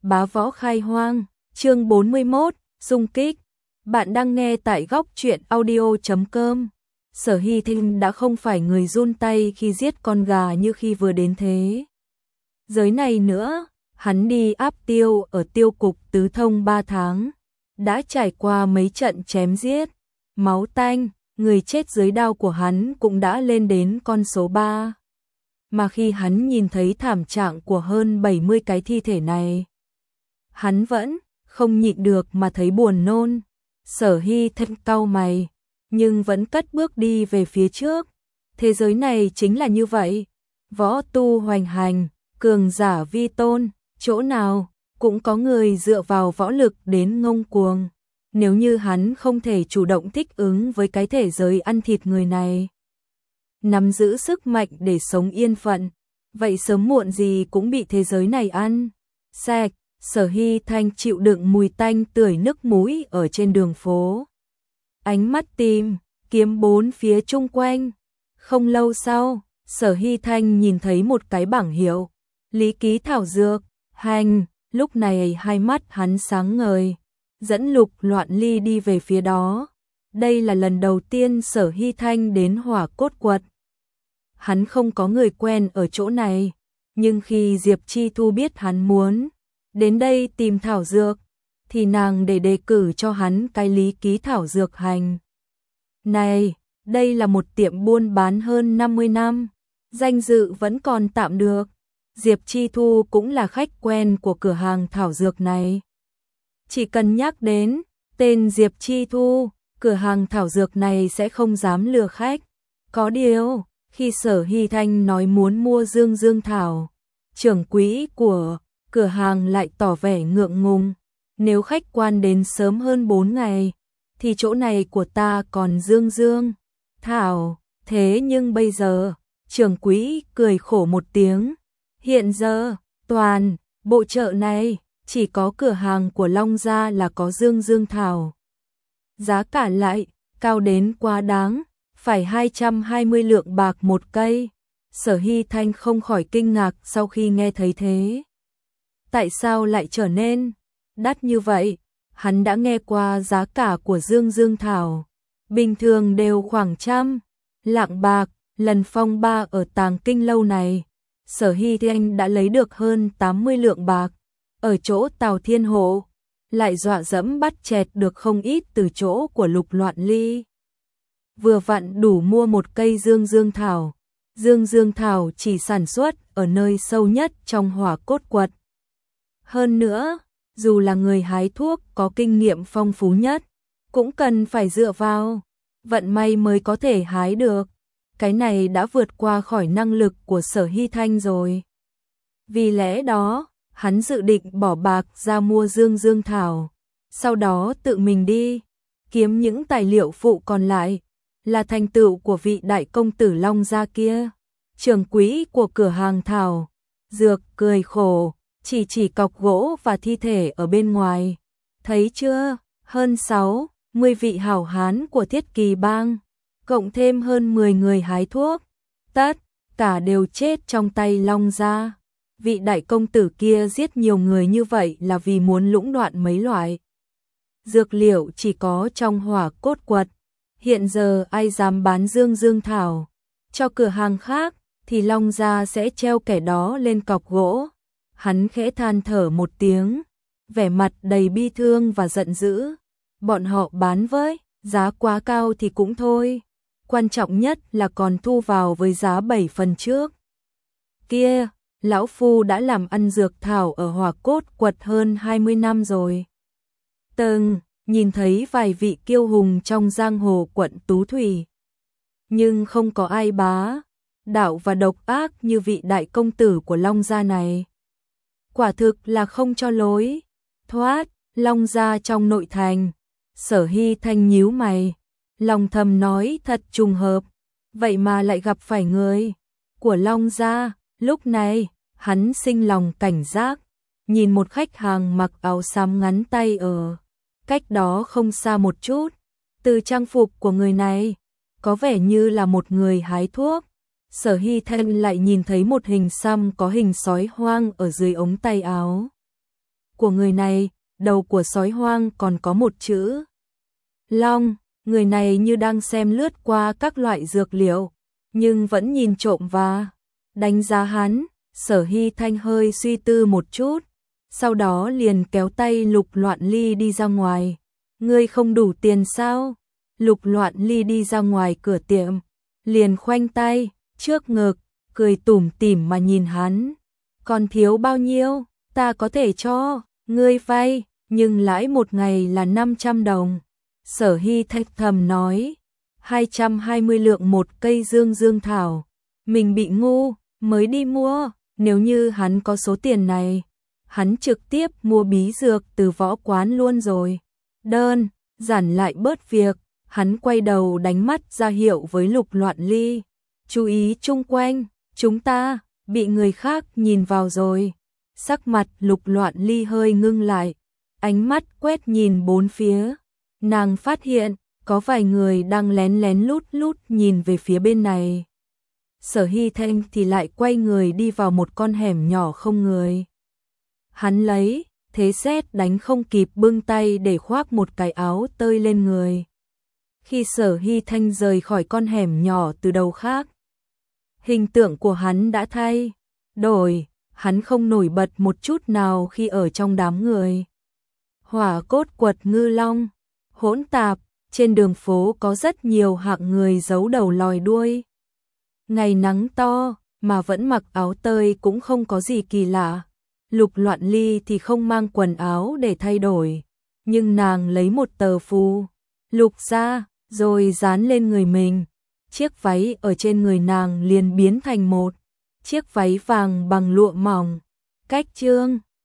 Bá võ khai hoang, chương 41, xung kích. Bạn đang nghe tại góc truyện audio.com. Sở Hy Thinh đã không phải người run tay khi giết con gà như khi vừa đến thế giới này nữa. Hắn đi áp tiêu ở tiêu cục tứ thông 3 tháng, đã trải qua mấy trận chém giết, máu tanh, người chết dưới đao của hắn cũng đã lên đến con số 3. Mà khi hắn nhìn thấy thảm trạng của hơn 70 cái thi thể này, hắn vẫn không nhịn được mà thấy buồn nôn. Sở Hy Thinh cau mày, nhưng vẫn cất bước đi về phía trước. Thế giới này chính là như vậy, võ tu hoành hành, cường giả vi tôn, chỗ nào cũng có người dựa vào võ lực đến ngông cuồng. Nếu như hắn không thể chủ động thích ứng với cái thể giới ăn thịt người này, nắm giữ sức mạnh để sống yên phận, vậy sớm muộn gì cũng bị thế giới này ăn sạch. Sở Hy Thanh chịu đựng mùi tanh tưởi nước mũi ở trên đường phố, ánh mắt tìm kiếm bốn phía chung quanh. Không lâu sau, Sở Hy Thanh nhìn thấy một cái bảng hiệu Lý Ký Thảo Dược Hành. Lúc này hai mắt hắn sáng ngời, dẫn Lục Loạn Ly đi về phía đó. Đây là lần đầu tiên Sở Hy Thanh đến Hỏa Cốt Quật. Hắn không có người quen ở chỗ này, nhưng khi Diệp Chi Thu biết hắn muốn đến đây tìm thảo dược, thì nàng để đề cử cho hắn cái Lý Ký Thảo Dược Hành này. Đây là một tiệm buôn bán hơn 50 năm, danh dự vẫn còn tạm được. Diệp Chi Thu cũng là khách quen của cửa hàng thảo dược này. Chỉ cần nhắc đến tên Diệp Chi Thu, cửa hàng thảo dược này sẽ không dám lừa khách. Có điều, khi Sở Hy Thanh nói muốn mua dương dương thảo, trưởng quỹ của cửa hàng lại tỏ vẻ ngượng ngùng. Nếu khách quan đến sớm hơn 4 ngày, thì chỗ này của ta còn dương dương thảo. Thế nhưng bây giờ, trưởng quỹ cười khổ một tiếng. Hiện giờ, toàn bộ chợ này, chỉ có cửa hàng của Long Gia là có dương dương thảo. Giá cả lại cao đến quá đáng, phải 220 lượng bạc một cây. Sở Hy Thanh không khỏi kinh ngạc sau khi nghe thấy thế. Tại sao lại trở nên đắt như vậy? Hắn đã nghe qua giá cả của dương dương thảo, bình thường đều khoảng 100 lạng bạc. Lần phong ba ở Tàng Kinh lâu này, Sở Hy Thanh đã lấy được hơn 80 lượng bạc. Ở chỗ Tào Thiên Hộ, lại dọa dẫm bắt chẹt được không ít từ chỗ của Lục Loạn Ly. Vừa vặn đủ mua một cây dương dương thảo. Dương dương thảo chỉ sản xuất ở nơi sâu nhất trong Hỏa Cốt Quật. Hơn nữa, dù là người hái thuốc có kinh nghiệm phong phú nhất, cũng cần phải dựa vào vận may mới có thể hái được. Cái này đã vượt qua khỏi năng lực của Sở Hy Thanh rồi. Vì lẽ đó, hắn dự định bỏ bạc ra mua dương dương thảo, sau đó tự mình đi kiếm những tài liệu phụ còn lại, là thành tựu của vị đại công tử Long Gia kia. Trưởng quỹ của cửa hàng thảo dược cười khổ, chỉ cọc gỗ và thi thể ở bên ngoài. Thấy chưa, hơn 60 vị hảo hán của Thiết Kỳ bang, cộng thêm hơn 10 người hái thuốc, tất cả đều chết trong tay Long Gia. Vị đại công tử kia giết nhiều người như vậy là vì muốn lũng đoạn mấy loại dược liệu chỉ có trong Hỏa Cốt Quật. Hiện giờ ai dám bán dương dương thảo cho cửa hàng khác, thì Long Gia sẽ treo kẻ đó lên cọc gỗ. Hắn khẽ than thở một tiếng, vẻ mặt đầy bi thương và giận dữ. Bọn họ bán với giá quá cao thì cũng thôi, quan trọng nhất là còn thu vào với giá 7 phần trước. Kia, lão phu đã làm ăn dược thảo ở Hỏa Cốt Quật hơn 20 năm rồi. Từng nhìn thấy vài vị kiêu hùng trong giang hồ quận Tú Thủy, nhưng không có ai bá đạo và độc ác như vị đại công tử của Long Gia này. Quả thực là không cho lối thoát. Long Gia trong nội thành. Sở Hy Thanh nhíu mày, lòng thầm nói thật trùng hợp, vậy mà lại gặp phải người của Long Gia. Lúc này, hắn sinh lòng cảnh giác, nhìn một khách hàng mặc áo xám ngắn tay ở cách đó không xa một chút. Từ trang phục của người này, có vẻ như là một người hái thuốc. Sở Hy Thanh lại nhìn thấy một hình xăm có hình sói hoang ở dưới ống tay áo của người này, đầu của sói hoang còn có một chữ long. Người này như đang xem lướt qua các loại dược liệu, nhưng vẫn nhìn trộm và đánh giá hắn. Sở Hy Thanh hơi suy tư một chút, sau đó liền kéo tay Lục Loạn Ly đi ra ngoài. Ngươi không đủ tiền sao? Lục Loạn Ly đi ra ngoài cửa tiệm, liền khoanh tay trước ngực, cười tủm tỉm mà nhìn hắn. Còn thiếu bao nhiêu? Ta có thể cho ngươi vay, nhưng lãi một ngày là 500 đồng. Sở Hy Thanh thầm nói, 220 lượng một cây dương dương thảo. Mình bị ngu, mới đi mua. Nếu như hắn có số tiền này, hắn trực tiếp mua bí dược từ võ quán luôn rồi. Đơn giản lại bớt việc, hắn quay đầu đánh mắt ra hiệu với Lục Loạn Ly. Chú ý chung quanh, chúng ta bị người khác nhìn vào rồi. Sắc mặt Lục Loạn Ly hơi ngưng lại, ánh mắt quét nhìn bốn phía. Nàng phát hiện có vài người đang lén lén lút lút nhìn về phía bên này. Sở Hy Thanh thì lại quay người đi vào một con hẻm nhỏ không người. Hắn lấy thế sét đánh không kịp bưng tay để khoác một cái áo tơi lên người. Khi Sở Hy Thanh rời khỏi con hẻm nhỏ từ đầu khác, hình tượng của hắn đã thay đổi, hắn không nổi bật một chút nào khi ở trong đám người. Hỏa cốt quật ngư long, hỗn tạp, trên đường phố có rất nhiều hạng người giấu đầu lòi đuôi. Ngày nắng to mà vẫn mặc áo tơi cũng không có gì kỳ lạ. Lục Loạn Ly thì không mang quần áo để thay đổi, nhưng nàng lấy một tờ phù lục ra rồi dán lên người mình. Chiếc váy ở trên người nàng liền biến thành một chiếc váy vàng bằng lụa mỏng. Cách chương